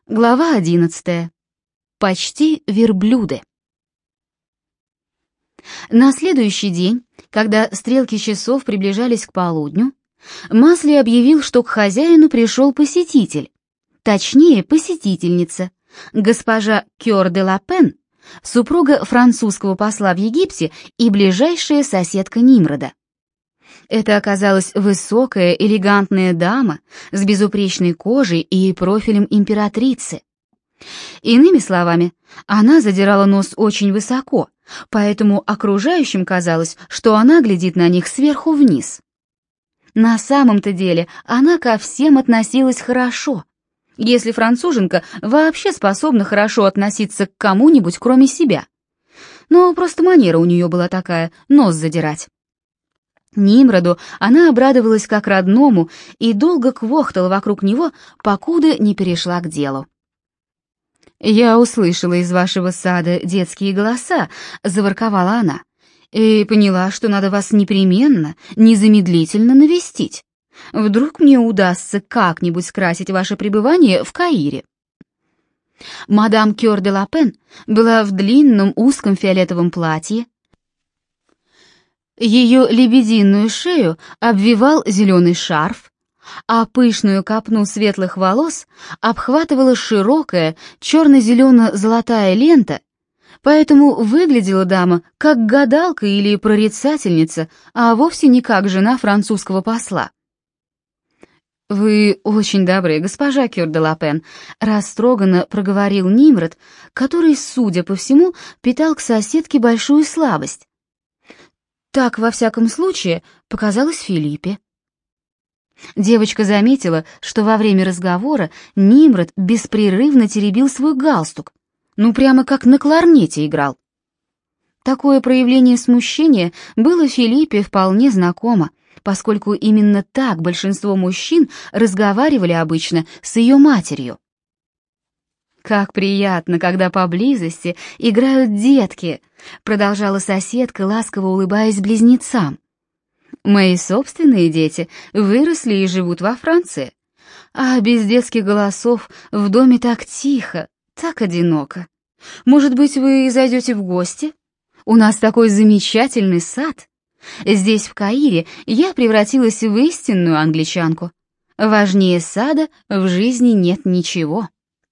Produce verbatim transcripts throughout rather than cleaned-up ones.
Глава одиннадцатая. Почти верблюды. На следующий день, когда стрелки часов приближались к полудню, Масли объявил, что к хозяину пришел посетитель, точнее, посетительница, госпожа Кёр де ла Пен, супруга французского посла в Египте и ближайшая соседка Нимрода. Это оказалась высокая, элегантная дама с безупречной кожей и профилем императрицы. Иными словами, она задирала нос очень высоко, поэтому окружающим казалось, что она глядит на них сверху вниз. На самом-то деле она ко всем относилась хорошо, если француженка вообще способна хорошо относиться к кому-нибудь, кроме себя. Но просто манера у нее была такая — нос задирать. Нимроду она обрадовалась как родному и долго квохтала вокруг него, покуда не перешла к делу. «Я услышала из вашего сада детские голоса», — заворковала она, «и поняла, что надо вас непременно, незамедлительно навестить. Вдруг мне удастся как-нибудь скрасить ваше пребывание в Каире». Мадам Кёр де ла Пен была в длинном узком фиолетовом платье. Ее лебединую шею обвивал зеленый шарф, а пышную копну светлых волос обхватывала широкая черно-зелено-золотая лента, поэтому выглядела дама как гадалка или прорицательница, а вовсе не как жена французского посла. «Вы очень добры, госпожа Кёр де ла Пен», — растроганно проговорил Нимрод, который, судя по всему, питал к соседке большую слабость. Так, во всяком случае, показалось Филиппе. Девочка заметила, что во время разговора Нимрод беспрерывно теребил свой галстук, ну прямо как на кларнете играл. Такое проявление смущения было Филиппе вполне знакомо, поскольку именно так большинство мужчин разговаривали обычно с ее матерью. «Как приятно, когда поблизости играют детки», — продолжала соседка, ласково улыбаясь близнецам. «Мои собственные дети выросли и живут во Франции, а без детских голосов в доме так тихо, так одиноко. Может быть, вы зайдете в гости? У нас такой замечательный сад. Здесь, в Каире, я превратилась в истинную англичанку. Важнее сада в жизни нет ничего».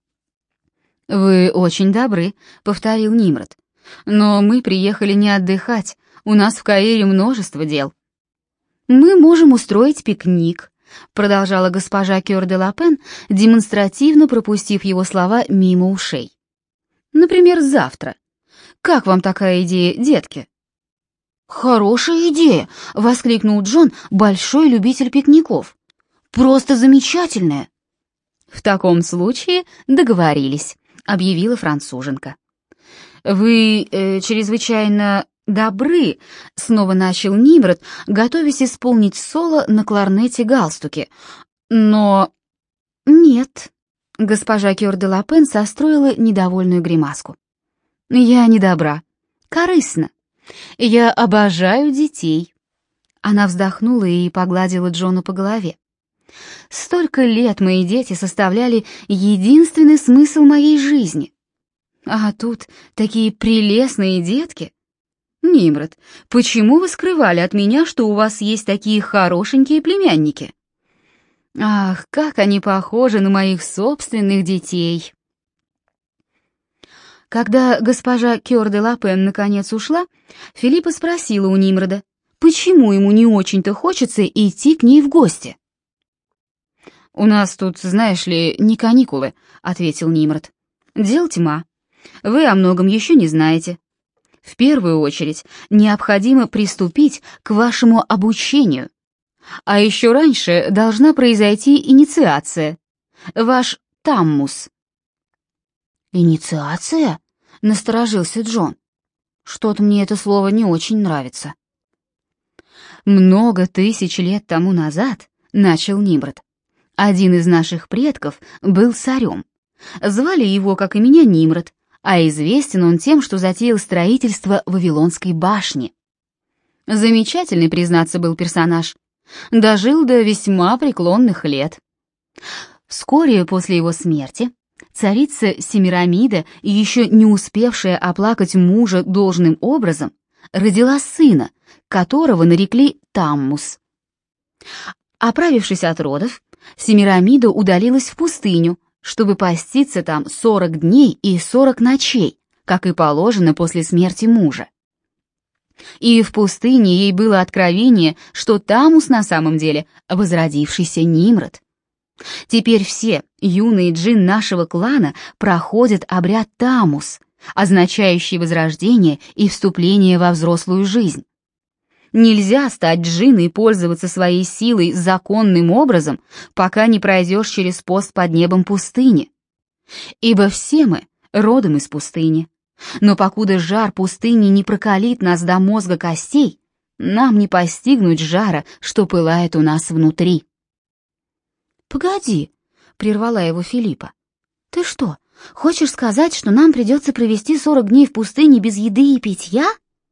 «Вы очень добры», — повторил Нимрод. «Но мы приехали не отдыхать, у нас в Каире множество дел». «Мы можем устроить пикник», — продолжала госпожа Кёр де ла Пен, демонстративно пропустив его слова мимо ушей. «Например, завтра. Как вам такая идея, детки?» «Хорошая идея», — воскликнул Джон, большой любитель пикников. «Просто замечательная». «В таком случае договорились», — объявила француженка. «Вы э, чрезвычайно добры», — снова начал Нимрод, готовясь исполнить соло на кларнете-галстуке. «Но...» «Нет», — госпожа Кёр де ла Пен состроила недовольную гримаску. «Я не добра. Корыстно. Я обожаю детей». Она вздохнула и погладила Джона по голове. «Столько лет мои дети составляли единственный смысл моей жизни. А тут такие прелестные детки. Нимрод, почему вы скрывали от меня, что у вас есть такие хорошенькие племянники? Ах, как они похожи на моих собственных детей». Когда госпожа Кёр де ла Пен наконец ушла, Филиппа спросила у Нимрода, почему ему не очень-то хочется идти к ней в гости. «У нас тут, знаешь ли, не каникулы», — ответил Нимрод. «Дел тьма. Вы о многом еще не знаете. В первую очередь необходимо приступить к вашему обучению. А еще раньше должна произойти инициация. Ваш таммус». «Инициация?» — насторожился Джон. «Что-то мне это слово не очень нравится». «Много тысяч лет тому назад», — начал Нимрод, «один из наших предков был царем. Звали его, как и меня, Нимрод, а известен он тем, что затеял строительство Вавилонской башни. Замечательный, признаться, был персонаж. Дожил до весьма преклонных лет. Вскоре после его смерти Царица Семирамида, еще не успевшая оплакать мужа должным образом, родила сына, которого нарекли Таммус. Оправившись от родов, Семирамида удалилась в пустыню, чтобы поститься там сорок дней и сорок ночей, как и положено после смерти мужа. И в пустыне ей было откровение, что Таммус на самом деле возродившийся Нимрод. Теперь все юные джин нашего клана проходят обряд Таммус, означающий возрождение и вступление во взрослую жизнь. Нельзя стать джиной и пользоваться своей силой законным образом, пока не пройдешь через пост под небом пустыни. Ибо все мы родом из пустыни. Но покуда жар пустыни не прокалит нас до мозга костей, нам не постигнуть жара, что пылает у нас внутри. «Погоди», — прервала его Филиппа. «Ты что, хочешь сказать, что нам придется провести сорок дней в пустыне без еды и питья?»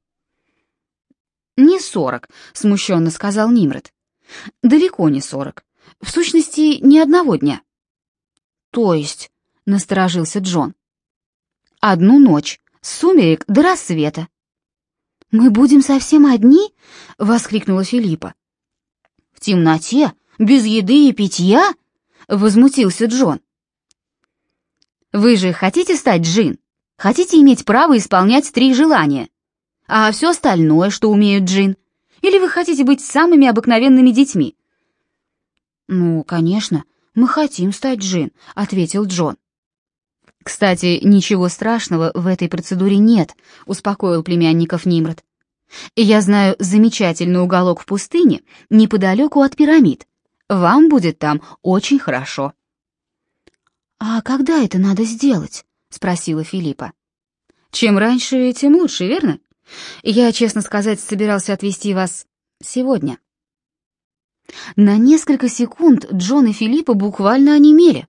«Не сорок», — смущенно сказал Нимрод. «Далеко не сорок. В сущности, ни одного дня». «То есть?» — насторожился Джон. «Одну ночь, с сумерек до рассвета». «Мы будем совсем одни?» — воскликнула Филиппа. «В темноте, без еды и питья?» — возмутился Джон. «Вы же хотите стать джин? Хотите иметь право исполнять три желания? А все остальное, что умеют джин? Или вы хотите быть самыми обыкновенными детьми?» «Ну, конечно, мы хотим стать джин», — ответил Джон. «Кстати, ничего страшного в этой процедуре нет», — успокоил племянников Нимрод. «Я знаю замечательный уголок в пустыне неподалеку от пирамид. Вам будет там очень хорошо». «А когда это надо сделать?» — спросила Филиппа. «Чем раньше, тем лучше, верно? Я, честно сказать, собирался отвезти вас сегодня». На несколько секунд Джон и Филиппа буквально онемели.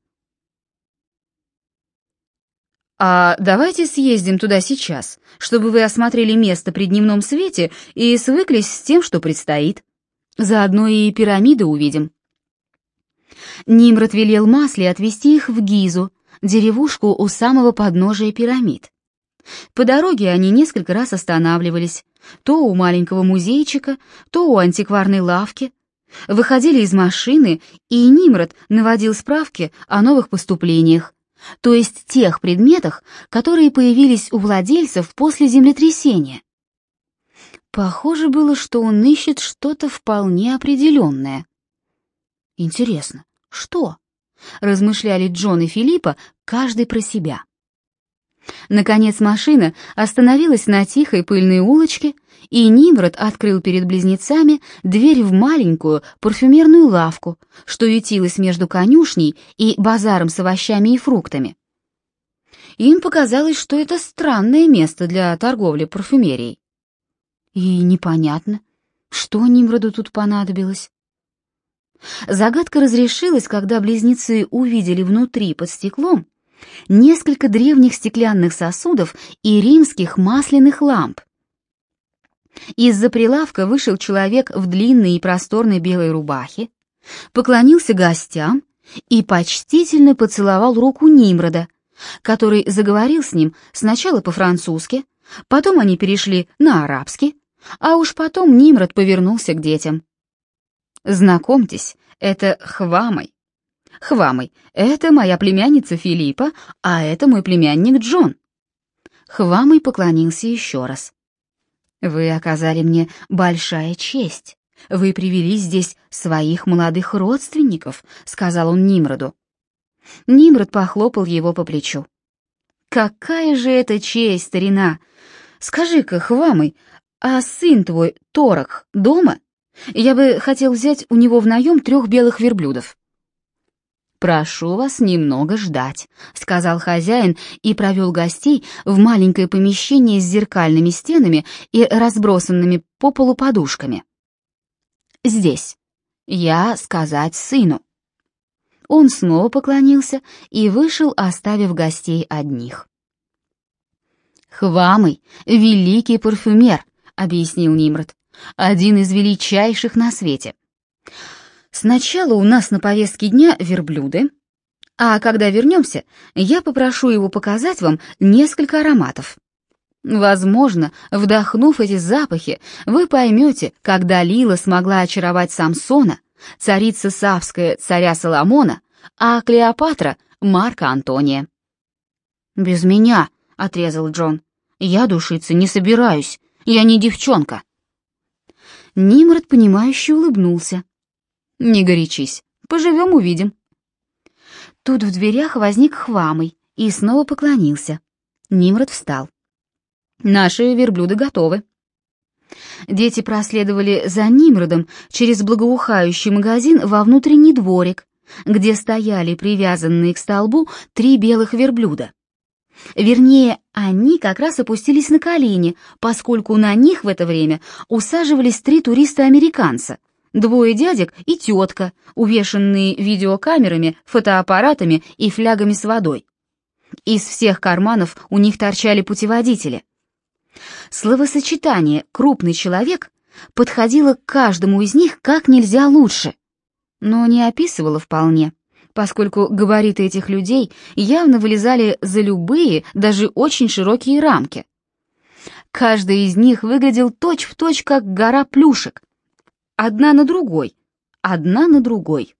«А давайте съездим туда сейчас, чтобы вы осмотрели место при дневном свете и свыклись с тем, что предстоит. Заодно и пирамиды увидим». Нимрод велел Масли отвезти их в Гизу, деревушку у самого подножия пирамид. По дороге они несколько раз останавливались, то у маленького музейчика, то у антикварной лавки, выходили из машины, и Нимрод наводил справки о новых поступлениях, то есть тех предметах, которые появились у владельцев после землетрясения. Похоже было, что он ищет что-то вполне определенное. «Интересно, что?» — размышляли Джон и Филиппа, каждый про себя. Наконец машина остановилась на тихой пыльной улочке, и Нимрод открыл перед близнецами дверь в маленькую парфюмерную лавку, что ютилась между конюшней и базаром с овощами и фруктами. Им показалось, что это странное место для торговли парфюмерией. И непонятно, что Нимроду тут понадобилось. Загадка разрешилась, когда близнецы увидели внутри под стеклом несколько древних стеклянных сосудов и римских масляных ламп. Из-за прилавка вышел человек в длинной и просторной белой рубахе, поклонился гостям и почтительно поцеловал руку Нимрода, который заговорил с ним сначала по-французски, потом они перешли на арабский, а уж потом Нимрод повернулся к детям. «Знакомьтесь, это Хвамой. Хвамой, это моя племянница Филиппа, а это мой племянник Джон». Хвамой поклонился еще раз. «Вы оказали мне большая честь. Вы привели здесь своих молодых родственников», — сказал он Нимроду. Нимрод похлопал его по плечу. «Какая же это честь, старина! Скажи-ка, Хвамой, а сын твой, Торах, дома? Я бы хотел взять у него в наем трех белых верблюдов». «Прошу вас немного ждать», — сказал хозяин и провел гостей в маленькое помещение с зеркальными стенами и разбросанными по полу подушками. «Здесь. Я сказать сыну». Он снова поклонился и вышел, оставив гостей одних. «Хвамой — великий парфюмер», — объяснил Нимрод, — «один из величайших на свете. Сначала у нас на повестке дня верблюды, А когда вернемся, я попрошу его показать вам несколько ароматов. Возможно, вдохнув эти запахи, вы поймете, как Далила смогла очаровать Самсона, царица Савская царя Соломона, а Клеопатра — Марка Антония. «Без меня», — отрезал Джон, — «я душиться не собираюсь, я не девчонка». Нимрод, понимающе улыбнулся. «Не горячись, поживем — увидим». Тут в дверях возник Хвамый и снова поклонился. Нимрод встал. «Наши верблюды готовы». Дети проследовали за Нимродом через благоухающий магазин во внутренний дворик, где стояли привязанные к столбу три белых верблюда. Вернее, они как раз опустились на колени, поскольку на них в это время усаживались три туриста-американца, двое дядек и тетка, увешанные видеокамерами, фотоаппаратами и флягами с водой. Из всех карманов у них торчали путеводители. Словосочетание «крупный человек» подходило к каждому из них как нельзя лучше, но не описывало вполне, поскольку габариты этих людей явно вылезали за любые, даже очень широкие рамки. Каждый из них выглядел точь-в-точь, как гора плюшек. Одна на другой, одна на другой.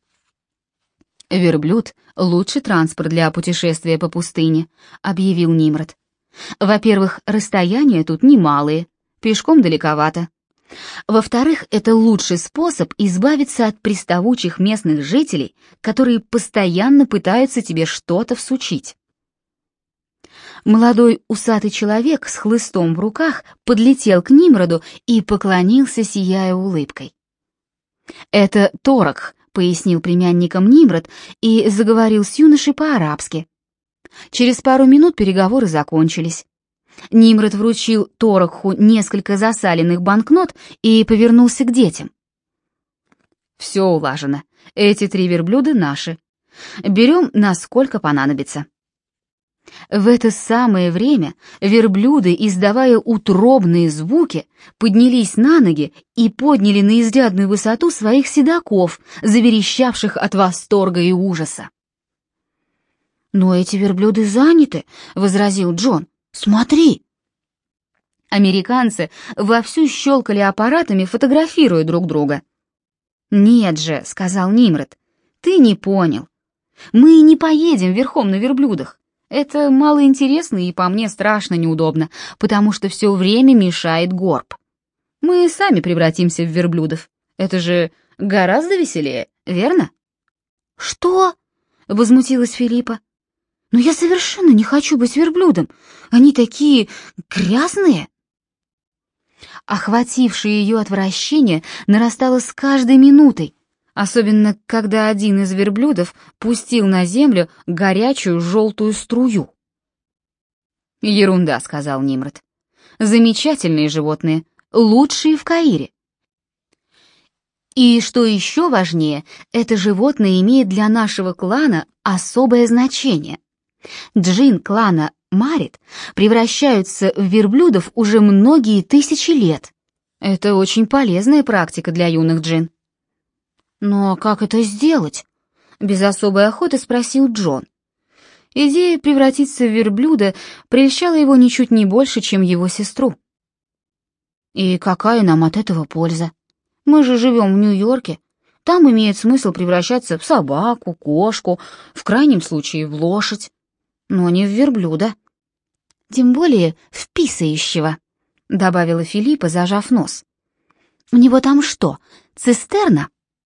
«Верблюд — лучший транспорт для путешествия по пустыне», — объявил Нимрод. «Во-первых, расстояния тут немалые, пешком далековато. Во-вторых, это лучший способ избавиться от приставучих местных жителей, которые постоянно пытаются тебе что-то всучить». Молодой усатый человек с хлыстом в руках подлетел к Нимроду и поклонился, сияя улыбкой. «Это Торок», — пояснил племянникам Нимрод и заговорил с юношей по-арабски. Через пару минут переговоры закончились. Нимрод вручил Торокху несколько засаленных банкнот и повернулся к детям. «Все улажено. Эти три верблюда наши. Берем, насколько понадобится». В это самое время верблюды, издавая утробные звуки, поднялись на ноги и подняли на изрядную высоту своих седаков, заверещавших от восторга и ужаса. «Но эти верблюды заняты», — возразил Джон. «Смотри!» Американцы вовсю щелкали аппаратами, фотографируя друг друга. «Нет же», — сказал Нимрод, — «ты не понял. Мы не поедем верхом на верблюдах. Это малоинтересно и по мне страшно неудобно, потому что все время мешает горб. Мы сами превратимся в верблюдов. Это же гораздо веселее, верно?» «Что?» — возмутилась Филиппа. «Но я совершенно не хочу быть верблюдом. Они такие грязные». Охватившее ее отвращение нарастало с каждой минутой, особенно когда один из верблюдов пустил на землю горячую желтую струю. «Ерунда», — сказал Нимрод. «Замечательные животные, лучшие в Каире. И что еще важнее, это животное имеет для нашего клана особое значение. Джин клана Марит превращаются в верблюдов уже многие тысячи лет. Это очень полезная практика для юных джин». «Но как это сделать?» — без особой охоты спросил Джон. Идея превратиться в верблюда прельщала его ничуть не больше, чем его сестру. «И какая нам от этого польза? Мы же живем в Нью-Йорке. Там имеет смысл превращаться в собаку, кошку, в крайнем случае в лошадь, но не в верблюда. Тем более в писающего», — добавила Филиппа, зажав нос. «У него там что, цистерна?»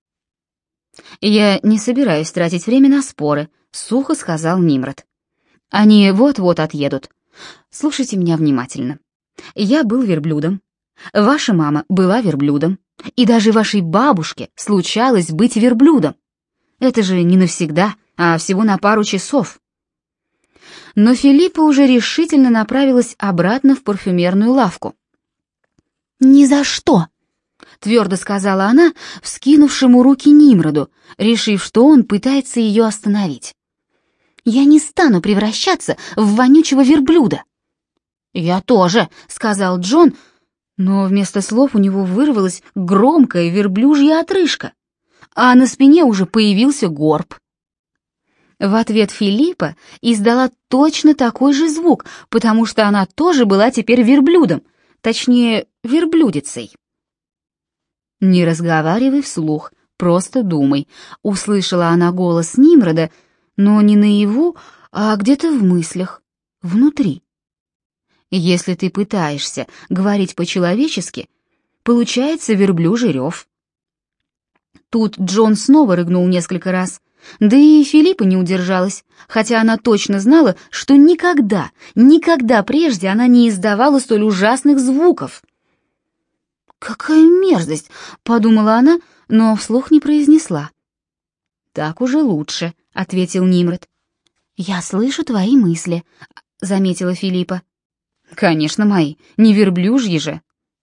«Я не собираюсь тратить время на споры», — сухо сказал Нимрод. «Они вот-вот отъедут. Слушайте меня внимательно. Я был верблюдом. Ваша мама была верблюдом. И даже вашей бабушке случалось быть верблюдом. Это же не навсегда, а всего на пару часов». Но Филиппа уже решительно направилась обратно в парфюмерную лавку. «Ни за что!» — твердо сказала она, вскинувшему руки Нимроду, решив, что он пытается ее остановить. «Я не стану превращаться в вонючего верблюда». «Я тоже», — сказал Джон, но вместо слов у него вырвалась громкая верблюжья отрыжка, а на спине уже появился горб. В ответ Филиппа издала точно такой же звук, потому что она тоже была теперь верблюдом, точнее, верблюдицей. «Не разговаривай вслух, просто думай», — услышала она голос Нимрода, но не наяву, а где-то в мыслях, внутри. Если ты пытаешься говорить по-человечески, получается верблюжий рев. Тут Джон снова рыгнул несколько раз, да и Филиппа не удержалась, хотя она точно знала, что никогда, никогда прежде она не издавала столь ужасных звуков. «Какая мерзость!» — подумала она, но вслух не произнесла. «Так уже лучше», — ответил Нимрод. «Я слышу твои мысли», — заметила Филиппа. «Конечно, мои, не верблюжьи же».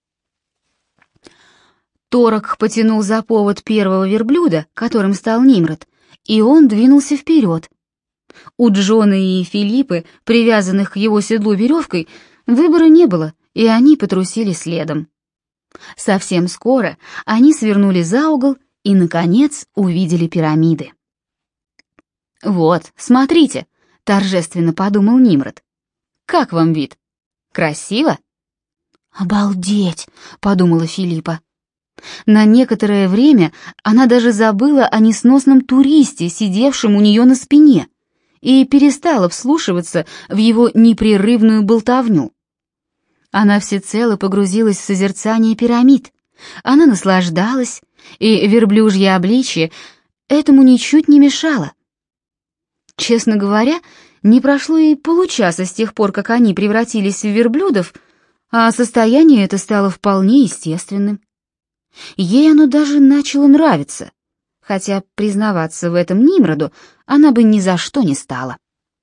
Торок потянул за повод первого верблюда, которым стал Нимрод, и он двинулся вперед. У Джона и Филиппы, привязанных к его седлу веревкой, выбора не было, и они потрусили следом. Совсем скоро они свернули за угол и, наконец, увидели пирамиды. «Вот, смотрите», — торжественно подумал Нимрод. «Как вам вид? Красиво?» «Обалдеть», — подумала Филиппа. На некоторое время она даже забыла о несносном туристе, сидевшем у нее на спине, и перестала вслушиваться в его непрерывную болтовню. Она всецело погрузилась в созерцание пирамид. Она наслаждалась, и верблюжье обличье этому ничуть не мешало. Честно говоря, не прошло и получаса с тех пор, как они превратились в верблюдов, а состояние это стало вполне естественным. Ей оно даже начало нравиться, хотя признаваться в этом Нимроду она бы ни за что не стала.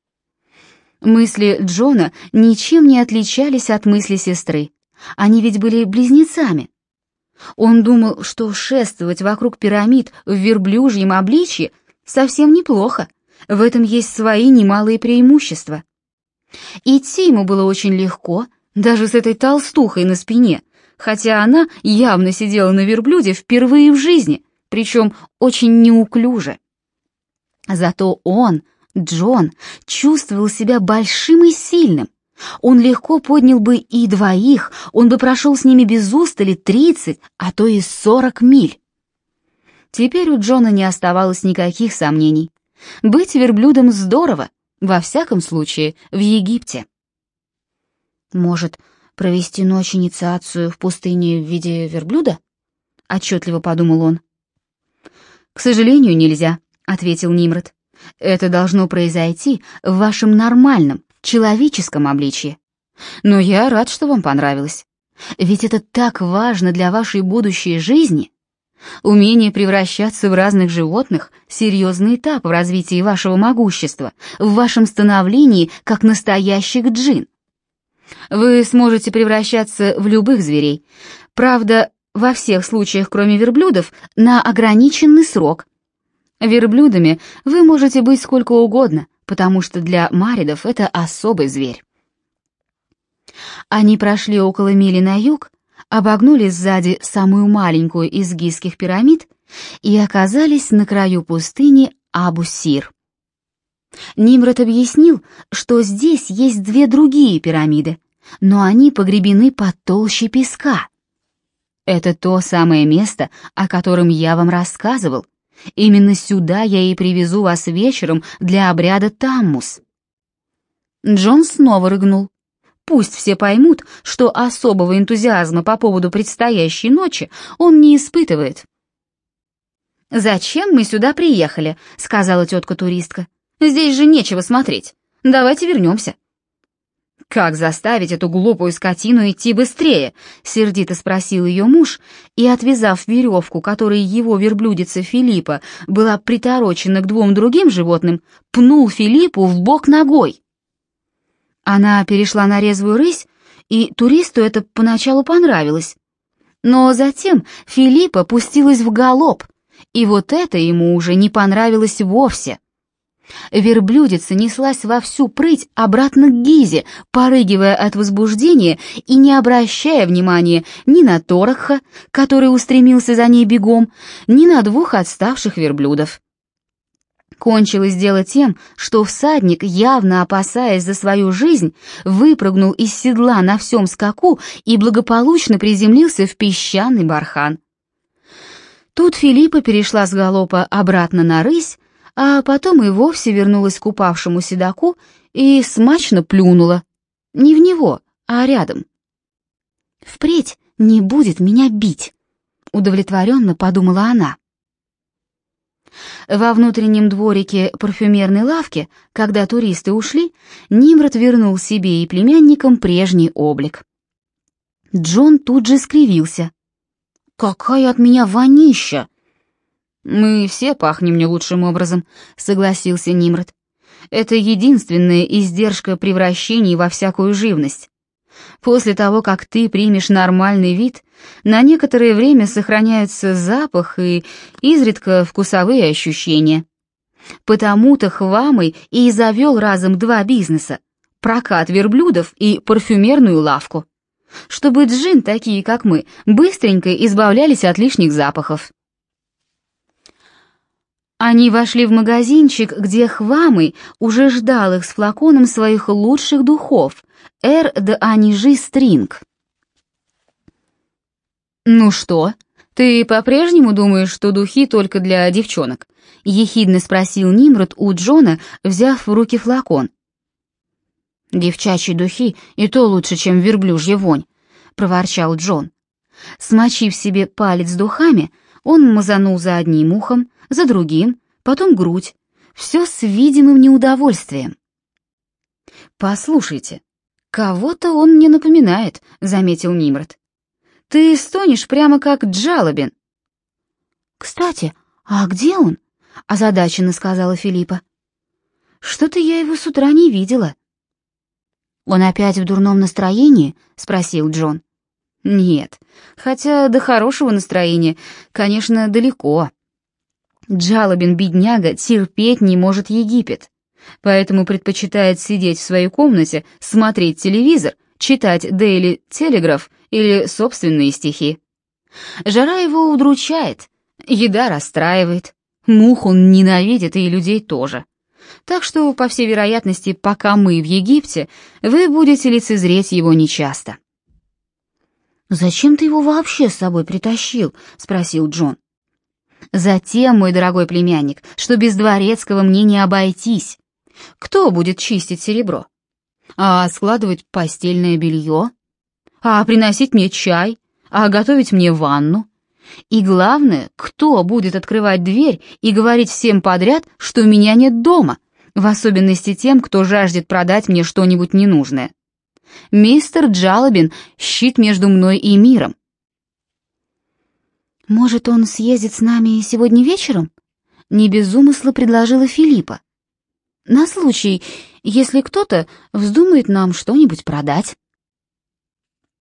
Мысли Джона ничем не отличались от мысли сестры, они ведь были близнецами. Он думал, что шествовать вокруг пирамид в верблюжьем обличье совсем неплохо, в этом есть свои немалые преимущества. Идти ему было очень легко, даже с этой толстухой на спине, хотя она явно сидела на верблюде впервые в жизни, причем очень неуклюже. Зато он, Джон, чувствовал себя большим и сильным. Он легко поднял бы и двоих, он бы прошел с ними без устали тридцать, а то и сорок миль. Теперь у Джона не оставалось никаких сомнений. Быть верблюдом здорово, во всяком случае, в Египте. «Может, провести ночь инициацию в пустыне в виде верблюда?» — отчетливо подумал он. «К сожалению, нельзя», — ответил Нимрод. «Это должно произойти в вашем нормальном, человеческом обличье. Но я рад, что вам понравилось. Ведь это так важно для вашей будущей жизни. Умение превращаться в разных животных — серьезный этап в развитии вашего могущества, в вашем становлении как настоящих джинн. Вы сможете превращаться в любых зверей, правда, во всех случаях, кроме верблюдов, на ограниченный срок. Верблюдами вы можете быть сколько угодно, потому что для маридов это особый зверь». Они прошли около мили на юг, обогнули сзади самую маленькую из гизских пирамид и оказались на краю пустыни Абу-Сир. Нимрод объяснил, что здесь есть две другие пирамиды, но они погребены под толщей песка. Это то самое место, о котором я вам рассказывал. Именно сюда я и привезу вас вечером для обряда Таммус. Джон снова рыгнул. Пусть все поймут, что особого энтузиазма по поводу предстоящей ночи он не испытывает. «Зачем мы сюда приехали?» — сказала тетка-туристка. «Здесь же нечего смотреть. Давайте вернемся». «Как заставить эту глупую скотину идти быстрее?» — сердито спросил ее муж, и, отвязав веревку, которой его верблюдица Филиппа была приторочена к двум другим животным, пнул Филиппу в бок ногой. Она перешла на резвую рысь, и туристу это поначалу понравилось. Но затем Филиппа пустилась в галоп, и вот это ему уже не понравилось вовсе. Верблюдица неслась во всю прыть обратно к Гизе, порыгивая от возбуждения и не обращая внимания ни на Торокха, который устремился за ней бегом, ни на двух отставших верблюдов. Кончилось дело тем, что всадник, явно опасаясь за свою жизнь, выпрыгнул из седла на всем скаку и благополучно приземлился в песчаный бархан. Тут Филиппа перешла с галопа обратно на рысь, а потом и вовсе вернулась к упавшему седоку и смачно плюнула. Не в него, а рядом. «Впредь не будет меня бить», — удовлетворенно подумала она. Во внутреннем дворике парфюмерной лавки, когда туристы ушли, Нимрод вернул себе и племянникам прежний облик. Джон тут же скривился. «Какая от меня вонища!» «Мы все пахнем не лучшим образом», — согласился Нимрод. «Это единственная издержка превращений во всякую живность. После того, как ты примешь нормальный вид, на некоторое время сохраняются запах и изредка вкусовые ощущения. Потому-то Хвамой и завел разом два бизнеса — прокат верблюдов и парфюмерную лавку, чтобы джин, такие как мы, быстренько избавлялись от лишних запахов». Они вошли в магазинчик, где Хвамой уже ждал их с флаконом своих лучших духов «Эр де Анижи Стринг». «Ну что, ты по-прежнему думаешь, что духи только для девчонок?» — ехидно спросил Нимрод у Джона, взяв в руки флакон. «Девчачьи духи и то лучше, чем верблюжья вонь», — проворчал Джон. Смочив себе палец духами, он мазанул за одним ухом, за другим, потом грудь, все с видимым неудовольствием. «Послушайте, кого-то он мне напоминает», — заметил Нимрод. «Ты стонешь прямо как Джалобин». «Кстати, а где он?» — озадаченно сказала Филиппа. «Что-то я его с утра не видела». «Он опять в дурном настроении?» — спросил Джон. «Нет, хотя до хорошего настроения, конечно, далеко. Джалобин, бедняга, терпеть не может Египет, поэтому предпочитает сидеть в своей комнате, смотреть телевизор, читать Daily Telegraph или собственные стихи. Жара его удручает, еда расстраивает, мух он ненавидит и людей тоже. Так что, по всей вероятности, пока мы в Египте, вы будете лицезреть его нечасто». «Зачем ты его вообще с собой притащил?» — спросил Джон. «Затем, мой дорогой племянник, что без дворецкого мне не обойтись. Кто будет чистить серебро? А складывать постельное белье? А приносить мне чай? А готовить мне ванну? И главное, кто будет открывать дверь и говорить всем подряд, что меня нет дома, в особенности тем, кто жаждет продать мне что-нибудь ненужное? Мистер Джалобин — щит между мной и миром». «Может, он съездит с нами сегодня вечером?» — не без умысла предложила Филиппа. «На случай, если кто-то вздумает нам что-нибудь продать».